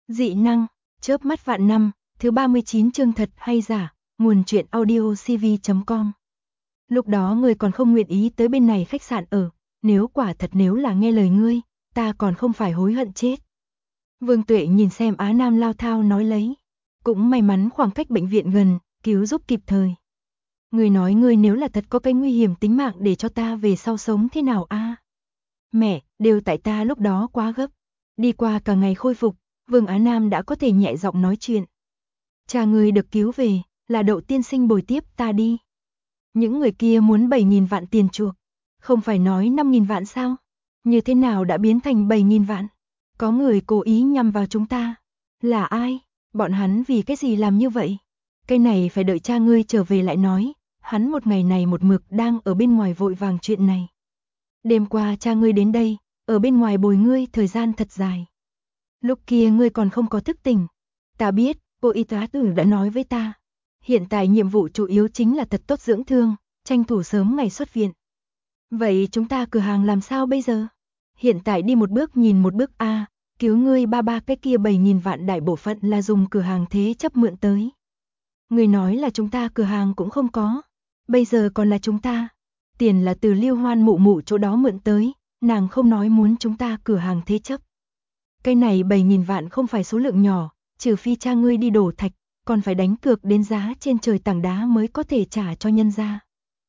Dị năng, chớp mắt vạn năm, thứ 39 chương thật hay giả, nguồn truyện audio cv.com. Lúc đó ngươi còn không nguyện ý tới bên này khách sạn ở, nếu quả thật nếu là nghe lời ngươi, ta còn không phải hối hận chết. Vương Tuệ nhìn xem Á Nam lao thao nói lấy, cũng may mắn khoảng cách bệnh viện gần, cứu giúp kịp thời. Ngươi nói ngươi nếu là thật có cái nguy hiểm tính mạng để cho ta về sau sống thế nào a? Mẹ, đều tại ta lúc đó quá gấp. Đi qua cả ngày khôi phục, Vương Á Nam đã có thể nhẹ giọng nói chuyện. Cha ngươi được cứu về, là Đậu tiên sinh bồi tiếp ta đi. Những người kia muốn 7.000 vạn tiền chuộc, không phải nói 5.000 vạn sao? Như thế nào đã biến thành 7.000 vạn? Có người cố ý nhằm vào chúng ta. Là ai? Bọn hắn vì cái gì làm như vậy? Cái này phải đợi cha ngươi trở về lại nói, hắn một ngày này một mực đang ở bên ngoài vội vàng chuyện này. Đêm qua cha ngươi đến đây, ở bên ngoài bồi ngươi thời gian thật dài. Lúc kia ngươi còn không có thức tỉnh. Ta biết, cô y tá tử đã nói với ta. Hiện tại nhiệm vụ chủ yếu chính là thật tốt dưỡng thương, tranh thủ sớm ngày xuất viện. Vậy chúng ta cửa hàng làm sao bây giờ? Hiện tại đi một bước nhìn một bước a, cứu ngươi ba cái kia 7.000 vạn đại bộ phận là dùng cửa hàng thế chấp mượn tới. Ngươi nói là chúng ta cửa hàng cũng không có, bây giờ còn là chúng ta. Tiền là từ Lưu Hoan mụ mụ chỗ đó mượn tới, nàng không nói muốn chúng ta cửa hàng thế chấp. Cái này 7.000 vạn không phải số lượng nhỏ, trừ phi cha ngươi đi đổ thạch, còn phải đánh cược đến giá trên trời tảng đá mới có thể trả cho nhân gia.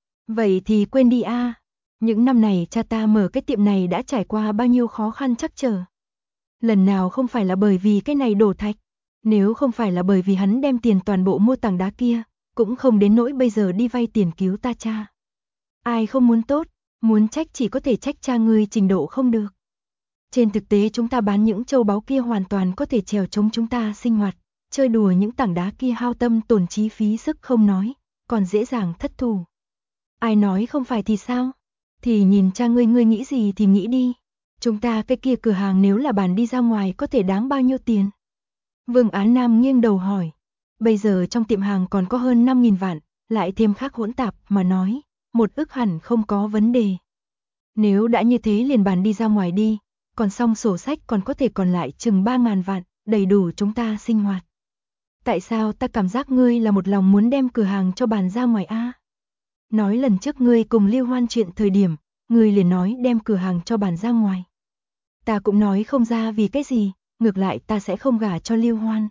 Vậy thì quên đi a, những năm này cha ta mở cái tiệm này đã trải qua bao nhiêu khó khăn trắc trở. Lần nào không phải là bởi vì cái này đổ thạch, nếu không phải là bởi vì hắn đem tiền toàn bộ mua tảng đá kia, cũng không đến nỗi bây giờ đi vay tiền cứu ta cha. Ai không muốn tốt, muốn trách chỉ có thể trách cha ngươi trình độ không được. Trên thực tế chúng ta bán những châu báu kia hoàn toàn có thể trèo chống chúng ta sinh hoạt, chơi đùa những tảng đá kia hao tâm tổn trí phí sức không nói, còn dễ dàng thất thủ. Ai nói không phải thì sao? Thì nhìn cha ngươi nghĩ gì thì nghĩ đi. Chúng ta cái kia cửa hàng nếu là bán đi ra ngoài có thể đáng bao nhiêu tiền? Vương Á Nam nghiêng đầu hỏi. Bây giờ trong tiệm hàng còn có hơn 5.000 vạn, lại thêm khác hỗn tạp mà nói, 1 ức hẳn không có vấn đề. Nếu đã như thế liền bán đi ra ngoài đi, còn xong sổ sách còn có thể còn lại chừng 3.000 vạn, đầy đủ chúng ta sinh hoạt. Tại sao ta cảm giác ngươi là một lòng muốn đem cửa hàng cho bàn ra ngoài a? Nói lần trước ngươi cùng Lưu Hoan chuyện thời điểm, ngươi liền nói đem cửa hàng cho bàn ra ngoài. Ta cũng nói không ra vì cái gì, ngược lại ta sẽ không gả cho Lưu Hoan.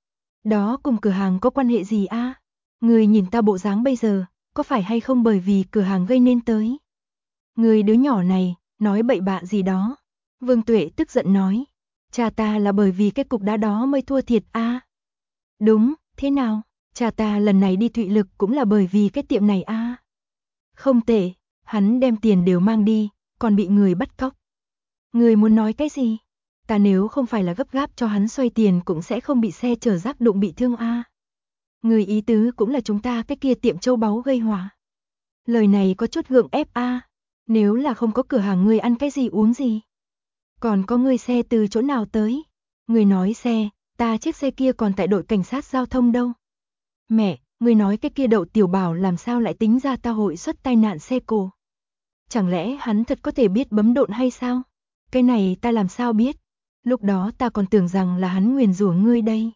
Đó cùng cửa hàng có quan hệ gì a? Ngươi nhìn ta bộ dáng bây giờ, có phải hay không bởi vì cửa hàng gây nên tới? Ngươi đứa nhỏ này, nói bậy bạ gì đó. Vương Tuệ tức giận nói, cha ta là bởi vì cái cục đá đó mới thua thiệt a. Đúng, thế nào, cha ta lần này đi Thụy Lực cũng là bởi vì cái tiệm này a. Không tệ, hắn đem tiền đều mang đi, còn bị người bắt cóc. Người muốn nói cái gì? Ta nếu không phải là gấp gáp cho hắn xoay tiền cũng sẽ không bị xe chở rác đụng bị thương a. Người ý tứ cũng là chúng ta cái kia tiệm châu báu gây họa. Lời này có chút gượng ép a. Nếu là không có cửa hàng người ăn cái gì uống gì? Còn có người xe từ chỗ nào tới? Người nói xe, ta chiếc xe kia còn tại đội cảnh sát giao thông đâu. Mẹ, người nói cái kia Đậu Tiểu Bảo làm sao lại tính ra ta hội xuất tai nạn xe cộ? Chẳng lẽ hắn thật có thể biết bấm độn hay sao? Cái này ta làm sao biết? Lúc đó ta còn tưởng rằng là hắn nguyền rủa ngươi đây.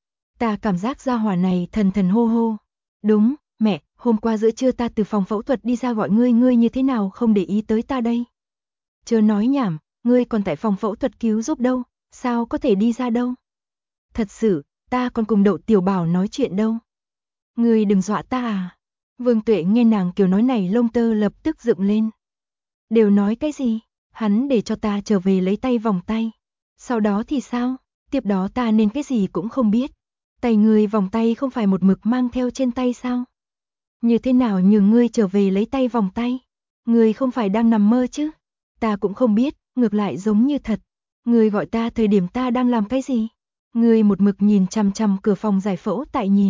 Ta cảm giác gia hỏa này thần thần hô hô. Đúng, mẹ, hôm qua giữa trưa ta từ phòng phẫu thuật đi ra gọi ngươi như thế nào không để ý tới ta đây? Chớ nói nhảm, ngươi còn tại phòng phẫu thuật cứu giúp đâu, sao có thể đi ra đâu? Thật sự, ta còn cùng Đậu Tiểu Bảo nói chuyện đâu. Ngươi đừng dọa ta à? Vương Tuệ nghe nàng kiểu nói này lông tơ lập tức dựng lên. Đều nói cái gì? Hắn để cho ta trở về lấy tay vòng tay. Sau đó thì sao? Tiếp đó ta nên cái gì cũng không biết. Tay ngươi vòng tay không phải một mực mang theo trên tay sao? Như thế nào nhường ngươi trở về lấy tay vòng tay? Ngươi không phải đang nằm mơ chứ? Ta cũng không biết, ngược lại giống như thật. Ngươi gọi ta thời điểm ta đang làm cái gì? Ngươi một mực nhìn chằm chằm cửa phòng giải phẫu tại nhìn.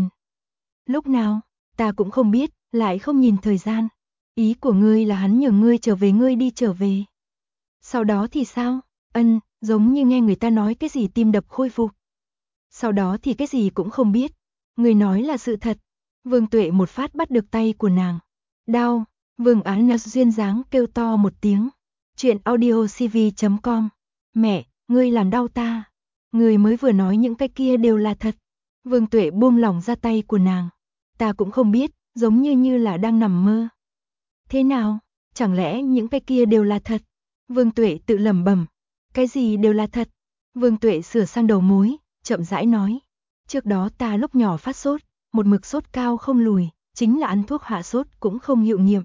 Lúc nào? Ta cũng không biết, lại không nhìn thời gian. Ý của ngươi là hắn nhường ngươi trở về ngươi đi trở về. Sau đó thì sao? Giống như nghe người ta nói cái gì tim đập khôi phục. Sau đó thì cái gì cũng không biết. Người nói là sự thật. Vương Tuệ một phát bắt được tay của nàng. Đau, Vương Á Nam duyên dáng kêu to một tiếng. Chuyện audio cv.com. Mẹ, ngươi làm đau ta. Người mới vừa nói những cái kia đều là thật. Vương Tuệ buông lỏng ra tay của nàng. Ta cũng không biết, giống như là đang nằm mơ. Thế nào, chẳng lẽ những cái kia đều là thật? Vương Tuệ tự lẩm bẩm. Cái gì đều là thật? Vương Tuệ sửa sang đầu mối, chậm rãi nói. Trước đó ta lúc nhỏ phát sốt, một mực sốt cao không lùi, chính là ăn thuốc hạ sốt cũng không hiệu nghiệm.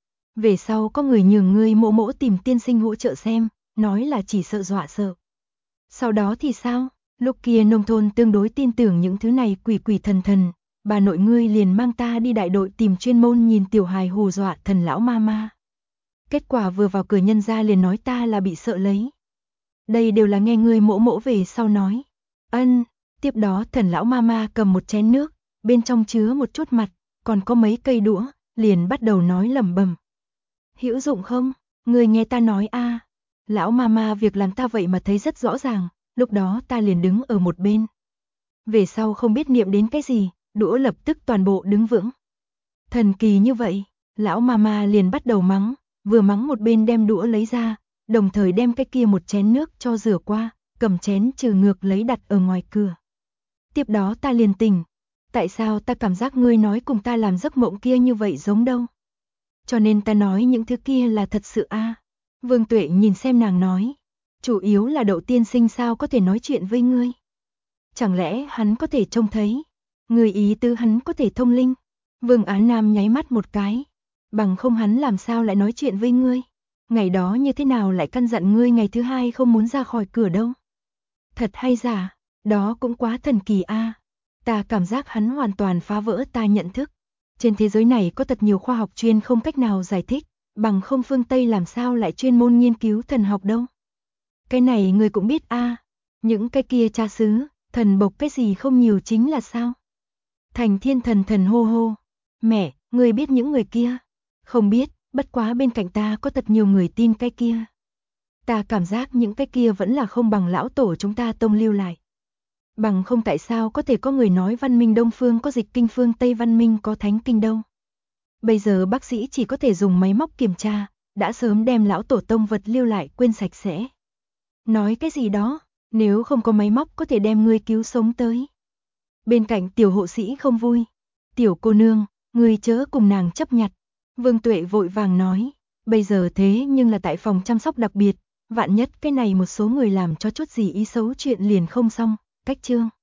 Về sau có người nhường ngươi mỗ mỗ tìm tiên sinh hỗ trợ xem, nói là chỉ sợ dọa sợ. Sau đó thì sao? Lúc kia nông thôn tương đối tin tưởng những thứ này quỷ quỷ thần thần, bà nội ngươi liền mang ta đi đại đội tìm chuyên môn nhìn tiểu hài hù dọa thần lão ma ma. Kết quả vừa vào cửa nhân gia liền nói ta là bị sợ lấy. Đây đều là nghe ngươi mỗ mỗ về sau nói. Ân, tiếp đó thần lão ma ma cầm một chén nước, bên trong chứa một chút mặt, còn có mấy cây đũa, liền bắt đầu nói lẩm bẩm. Hữu dụng không? Ngươi nghe ta nói a. Lão ma ma việc làm ta vậy mà thấy rất rõ ràng, lúc đó ta liền đứng ở một bên. Về sau không biết niệm đến cái gì, đũa lập tức toàn bộ đứng vững. Thần kỳ như vậy, lão ma ma liền bắt đầu mắng, vừa mắng một bên đem đũa lấy ra, đồng thời đem cái kia một chén nước cho rửa qua, cầm chén trừ ngược lấy đặt ở ngoài cửa. Tiếp đó ta liền tỉnh, tại sao ta cảm giác ngươi nói cùng ta làm giấc mộng kia như vậy giống đâu? Cho nên ta nói những thứ kia là thật sự a. Vương Tuệ nhìn xem nàng nói, chủ yếu là Đậu tiên sinh sao có thể nói chuyện với ngươi? Chẳng lẽ hắn có thể trông thấy? Người ý tứ hắn có thể thông linh? Vương Á Nam nháy mắt một cái, bằng không hắn làm sao lại nói chuyện với ngươi? Ngày đó như thế nào lại căn dặn ngươi ngày thứ hai không muốn ra khỏi cửa đâu? Thật hay giả, đó cũng quá thần kỳ a. Ta cảm giác hắn hoàn toàn phá vỡ ta nhận thức. Trên thế giới này có thật nhiều khoa học chuyên không cách nào giải thích, bằng không phương Tây làm sao lại chuyên môn nghiên cứu thần học đâu. Cái này người cũng biết a, những cái kia cha xứ, thần bộc cái gì không nhiều chính là sao? Thành Thiên thần thần hô hô. Mẹ, người biết những người kia? Không biết, bất quá bên cạnh ta có thật nhiều người tin cái kia. Ta cảm giác những cái kia vẫn là không bằng lão tổ chúng ta tông lưu lại. Bằng không tại sao có thể có người nói văn minh Đông phương có dịch kinh, phương Tây văn minh có thánh kinh đâu. Bây giờ bác sĩ chỉ có thể dùng máy móc kiểm tra, đã sớm đem lão tổ tông vật lưu lại quên sạch sẽ. Nói cái gì đó, nếu không có máy móc có thể đem ngươi cứu sống tới. Bên cạnh tiểu hộ sĩ không vui. Tiểu cô nương, ngươi chớ cùng nàng chấp nhặt. Vương Tuệ vội vàng nói, bây giờ thế nhưng là tại phòng chăm sóc đặc biệt, vạn nhất cái này một số người làm cho chút gì ý xấu chuyện liền không xong, cách chương.